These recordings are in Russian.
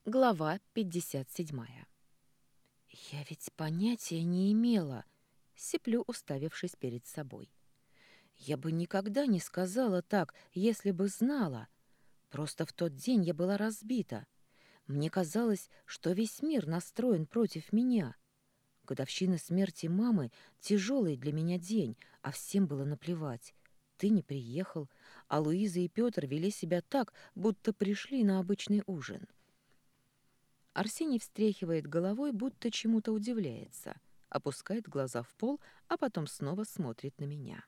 Глава 57. «Я ведь понятия не имела», — сиплю, уставившись перед собой. «Я бы никогда не сказала так, если бы знала. Просто в тот день я была разбита. Мне казалось, что весь мир настроен против меня. Годовщина смерти мамы — тяжелый для меня день, а всем было наплевать. Ты не приехал, а Луиза и Петр вели себя так, будто пришли на обычный ужин». Арсений встряхивает головой, будто чему-то удивляется, опускает глаза в пол, а потом снова смотрит на меня.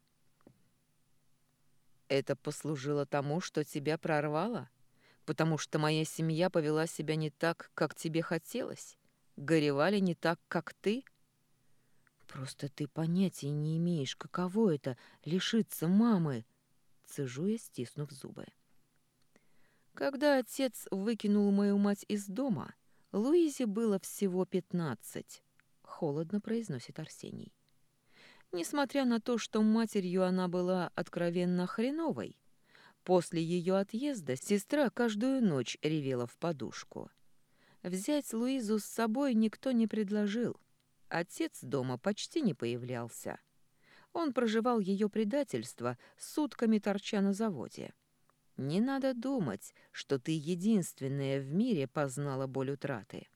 «Это послужило тому, что тебя прорвало? Потому что моя семья повела себя не так, как тебе хотелось? Горевали не так, как ты?» «Просто ты понятия не имеешь, каково это — лишиться мамы!» Цежу я, стиснув зубы. Когда отец выкинул мою мать из дома, Луизе было всего 15, холодно произносит Арсений. Несмотря на то, что матерью она была откровенно хреновой, после ее отъезда сестра каждую ночь ревела в подушку. Взять Луизу с собой никто не предложил. Отец дома почти не появлялся. Он проживал ее предательство, сутками торча на заводе. Не надо думать, что ты единственная в мире познала боль утраты.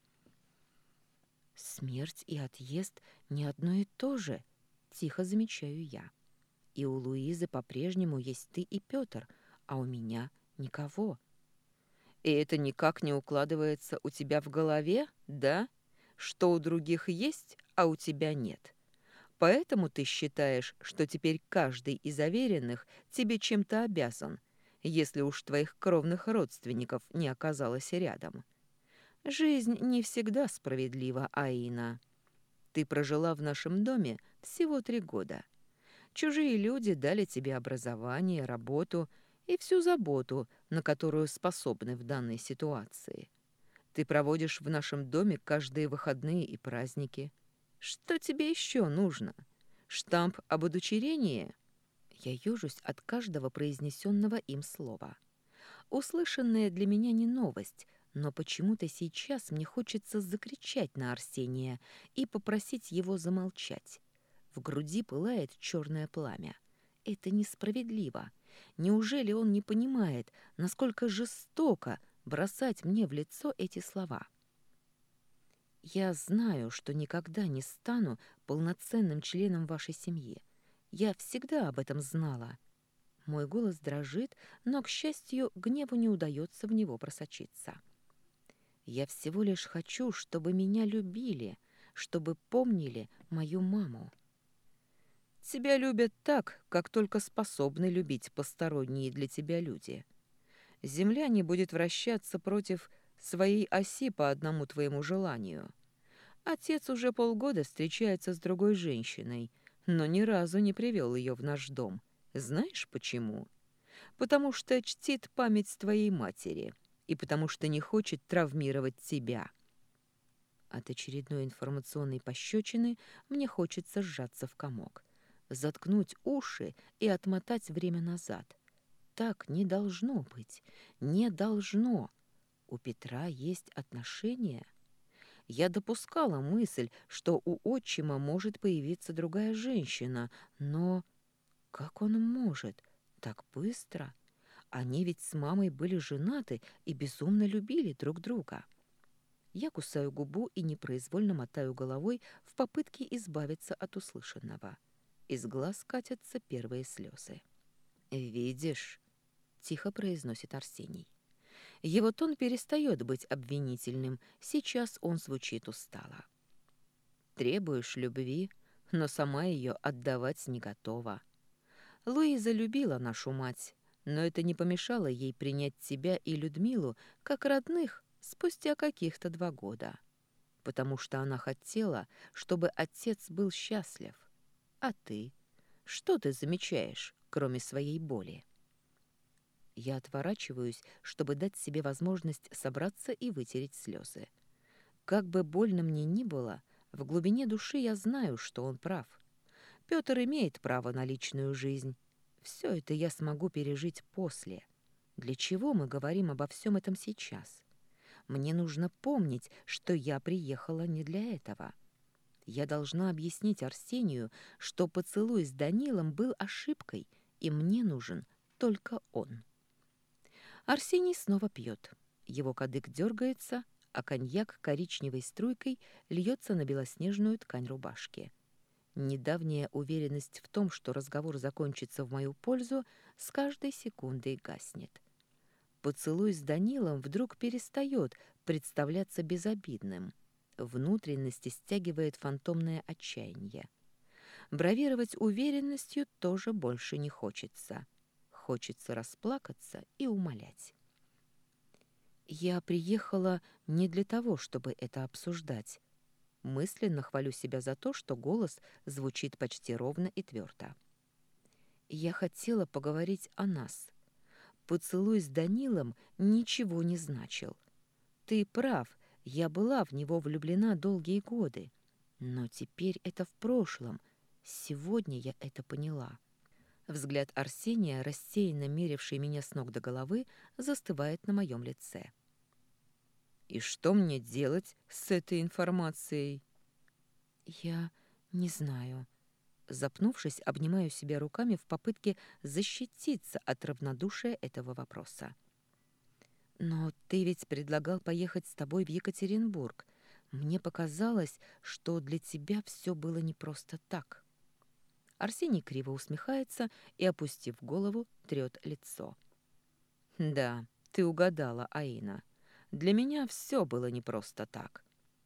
Смерть и отъезд не одно и то же, тихо замечаю я. И у Луизы по-прежнему есть ты и Пётр, а у меня никого. И это никак не укладывается у тебя в голове, да? Что у других есть, а у тебя нет. Поэтому ты считаешь, что теперь каждый из уверенных тебе чем-то обязан, если уж твоих кровных родственников не оказалось рядом. Жизнь не всегда справедлива, Аина. Ты прожила в нашем доме всего 3 года. Чужие люди дали тебе образование, работу и всю заботу, на которую способны в данной ситуации. Ты проводишь в нашем доме каждые выходные и праздники. Что тебе еще нужно? Штамп об удочерении?» Я ежусь от каждого произнесенного им слова. Услышанное для меня не новость, но почему-то сейчас мне хочется закричать на Арсения и попросить его замолчать. В груди пылает черное пламя. Это несправедливо. Неужели он не понимает, насколько жестоко бросать мне в лицо эти слова? Я знаю, что никогда не стану полноценным членом вашей семьи. Я всегда об этом знала. Мой голос дрожит, но, к счастью, гневу не удается в него просочиться. Я всего лишь хочу, чтобы меня любили, чтобы помнили мою маму. Тебя любят так, как только способны любить посторонние для тебя люди. Земля не будет вращаться против своей оси по одному твоему желанию. Отец уже полгода встречается с другой женщиной, но ни разу не привел ее в наш дом. Знаешь почему? Потому что чтит память твоей матери и потому что не хочет травмировать тебя. От очередной информационной пощечины мне хочется сжаться в комок, заткнуть уши и отмотать время назад. Так не должно быть. Не должно. У Петра есть отношения. Я допускала мысль, что у отчима может появиться другая женщина, но как он может? Так быстро? Они ведь с мамой были женаты и безумно любили друг друга. Я кусаю губу и непроизвольно мотаю головой в попытке избавиться от услышанного. Из глаз катятся первые слезы. «Видишь?» — тихо произносит Арсений. Его тон перестает быть обвинительным, сейчас он звучит устало. «Требуешь любви, но сама ее отдавать не готова. Луиза любила нашу мать, но это не помешало ей принять тебя и Людмилу как родных спустя каких-то 2 года, потому что она хотела, чтобы отец был счастлив. А ты? Что ты замечаешь, кроме своей боли?» Я отворачиваюсь, чтобы дать себе возможность собраться и вытереть слезы. Как бы больно мне ни было, в глубине души я знаю, что он прав. Пётр имеет право на личную жизнь. Все это я смогу пережить после. Для чего мы говорим обо всем этом сейчас? Мне нужно помнить, что я приехала не для этого. Я должна объяснить Арсению, что поцелуй с Данилом был ошибкой, и мне нужен только он. Арсений снова пьет. Его кадык дергается, а коньяк коричневой струйкой льется на белоснежную ткань рубашки. Недавняя уверенность в том, что разговор закончится в мою пользу, с каждой секундой гаснет. Поцелуй с Данилом вдруг перестает представляться безобидным. Внутренности стягивает фантомное отчаяние. Бравировать уверенностью тоже больше не хочется. Хочется расплакаться и умолять. Я приехала не для того, чтобы это обсуждать. Мысленно хвалю себя за то, что голос звучит почти ровно и твердо. Я хотела поговорить о нас. Поцелуй с Данилом ничего не значил. Ты прав, я была в него влюблена долгие годы. Но теперь это в прошлом. Сегодня я это поняла. Взгляд Арсения, рассеянно меривший меня с ног до головы, застывает на моем лице. «И что мне делать с этой информацией?» «Я не знаю». Запнувшись, обнимаю себя руками в попытке защититься от равнодушия этого вопроса. «Но ты ведь предлагал поехать с тобой в Екатеринбург. Мне показалось, что для тебя все было не просто так». Арсений криво усмехается и, опустив голову, трёт лицо. «Да, ты угадала, Аина. Для меня все было не просто так».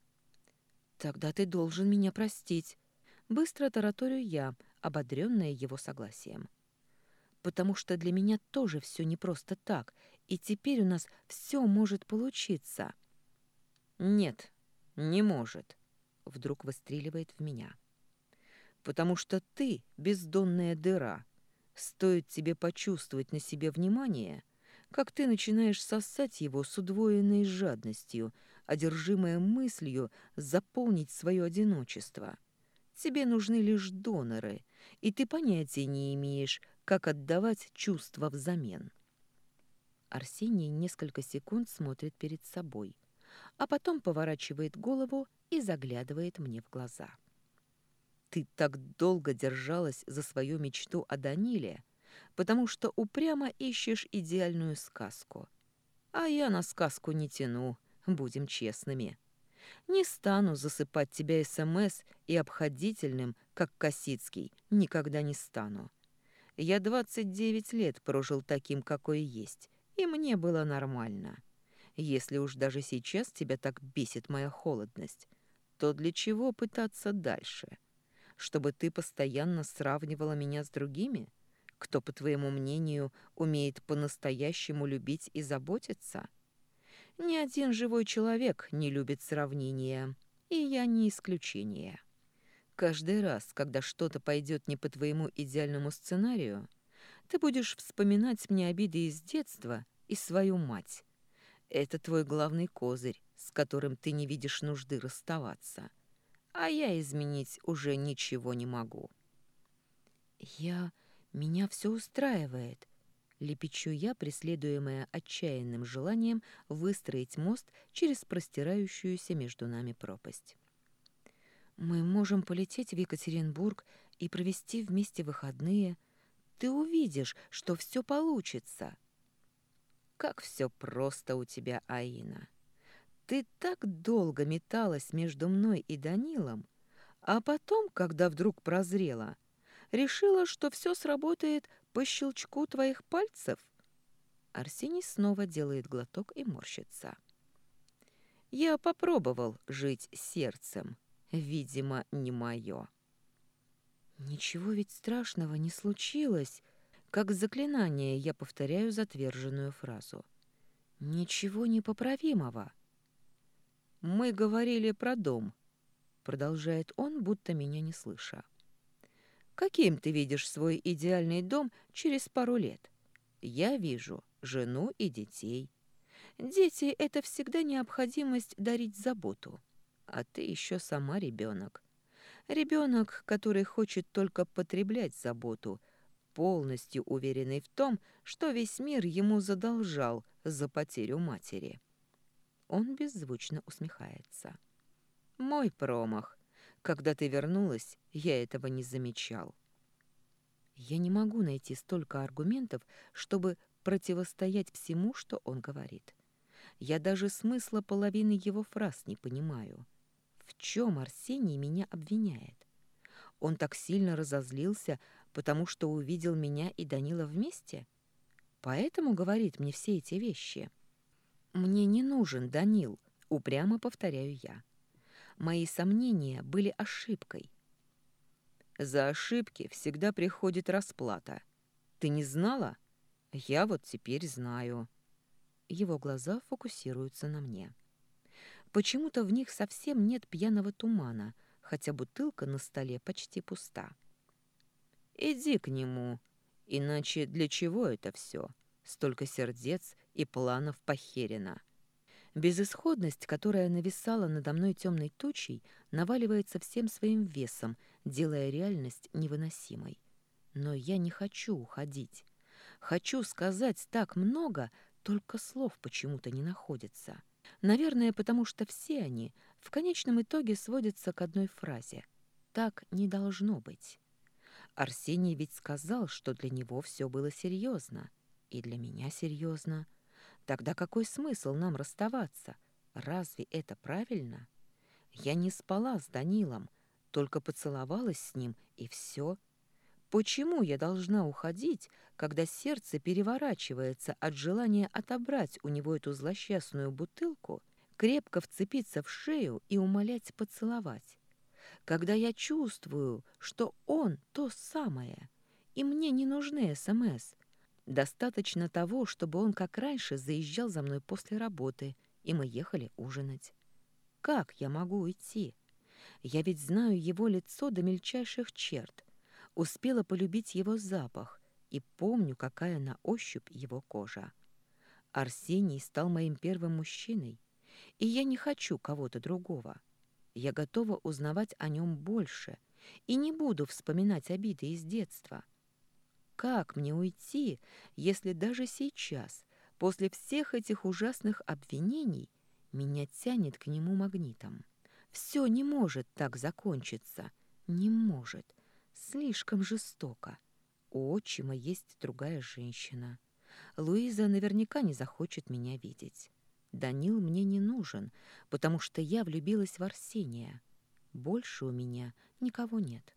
«Тогда ты должен меня простить». Быстро тараторю я, ободрённая его согласием. «Потому что для меня тоже все не просто так, и теперь у нас все может получиться». «Нет, не может», — вдруг выстреливает в меня. «Потому что ты бездонная дыра. Стоит тебе почувствовать на себе внимание, как ты начинаешь сосать его с удвоенной жадностью, одержимая мыслью заполнить свое одиночество. Тебе нужны лишь доноры, и ты понятия не имеешь, как отдавать чувства взамен». Арсений несколько секунд смотрит перед собой, а потом поворачивает голову и заглядывает мне в глаза. «Ты так долго держалась за свою мечту о Даниле, потому что упрямо ищешь идеальную сказку. А я на сказку не тяну, будем честными. Не стану засыпать тебя СМС и обходительным, как Косицкий, никогда не стану. Я 29 лет прожил таким, какой есть, и мне было нормально. Если уж даже сейчас тебя так бесит моя холодность, то для чего пытаться дальше? Чтобы ты постоянно сравнивала меня с другими? Кто, по твоему мнению, умеет по-настоящему любить и заботиться? Ни один живой человек не любит сравнения, и я не исключение. Каждый раз, когда что-то пойдет не по твоему идеальному сценарию, ты будешь вспоминать мне обиды из детства и свою мать. Это твой главный козырь, с которым ты не видишь нужды расставаться. А я изменить уже ничего не могу. Меня все устраивает. Лепечу я, преследуемая отчаянным желанием выстроить мост через простирающуюся между нами пропасть. Мы можем полететь в Екатеринбург и провести вместе выходные. Ты увидишь, что все получится. Как все просто у тебя, Аина. Ты так долго металась между мной и Данилом, а потом, когда вдруг прозрела, решила, что все сработает по щелчку твоих пальцев. Арсений снова делает глоток и морщится. Я попробовал жить сердцем. Видимо, не мое. Ничего ведь страшного не случилось. Как заклинание я повторяю затверженную фразу. Ничего непоправимого. Мы говорили про дом, продолжает он, будто меня не слыша. Каким ты видишь свой идеальный дом через пару лет? Я вижу жену и детей. Дети — это всегда необходимость дарить заботу. А ты еще сама ребенок. Ребенок, который хочет только потреблять заботу, полностью уверенный в том, что весь мир ему задолжал за потерю матери. Он беззвучно усмехается. Мой промах. Когда ты вернулась, я этого не замечал. Я не могу найти столько аргументов, чтобы противостоять всему, что он говорит. Я даже смысла половины его фраз не понимаю. В чем Арсений меня обвиняет? Он так сильно разозлился, потому что увидел меня и Данила вместе? Поэтому говорит мне все эти вещи. «Мне не нужен Данил», — упрямо повторяю я. Мои сомнения были ошибкой. За ошибки всегда приходит расплата. Ты не знала? Я вот теперь знаю. Его глаза фокусируются на мне. Почему-то в них совсем нет пьяного тумана, хотя бутылка на столе почти пуста. Иди к нему, иначе для чего это все? Столько сердец и планов похерено. Безысходность, которая нависала надо мной темной тучей, наваливается всем своим весом, делая реальность невыносимой. Но я не хочу уходить. Хочу сказать так много, только слов почему-то не находится. Наверное, потому что все они в конечном итоге сводятся к одной фразе. Так не должно быть. Арсений ведь сказал, что для него все было серьезно. И для меня серьезно. Тогда какой смысл нам расставаться? Разве это правильно? Я не спала с Данилом, только поцеловалась с ним, и все. Почему я должна уходить, когда сердце переворачивается от желания отобрать у него эту злосчастную бутылку, крепко вцепиться в шею и умолять поцеловать? Когда я чувствую, что он то самое, и мне не нужны СМС. Достаточно того, чтобы он, как раньше, заезжал за мной после работы, и мы ехали ужинать. Как я могу уйти? Я ведь знаю его лицо до мельчайших черт, успела полюбить его запах и помню, какая на ощупь его кожа. Арсений стал моим первым мужчиной, и я не хочу кого-то другого. Я готова узнавать о нем больше и не буду вспоминать обиды из детства. Как мне уйти, если даже сейчас, после всех этих ужасных обвинений, меня тянет к нему магнитом? Все не может так закончиться. Не может. Слишком жестоко. У отчима есть другая женщина. Луиза наверняка не захочет меня видеть. Данил мне не нужен, потому что я влюбилась в Арсения. Больше у меня никого нет.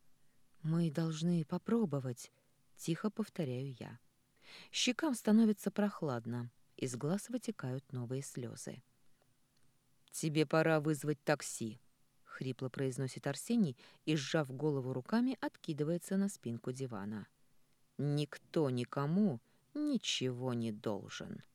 Мы должны попробовать, тихо повторяю я. Щекам становится прохладно, из глаз вытекают новые слезы. «Тебе пора вызвать такси», — хрипло произносит Арсений и, сжав голову руками, откидывается на спинку дивана. «Никто никому ничего не должен».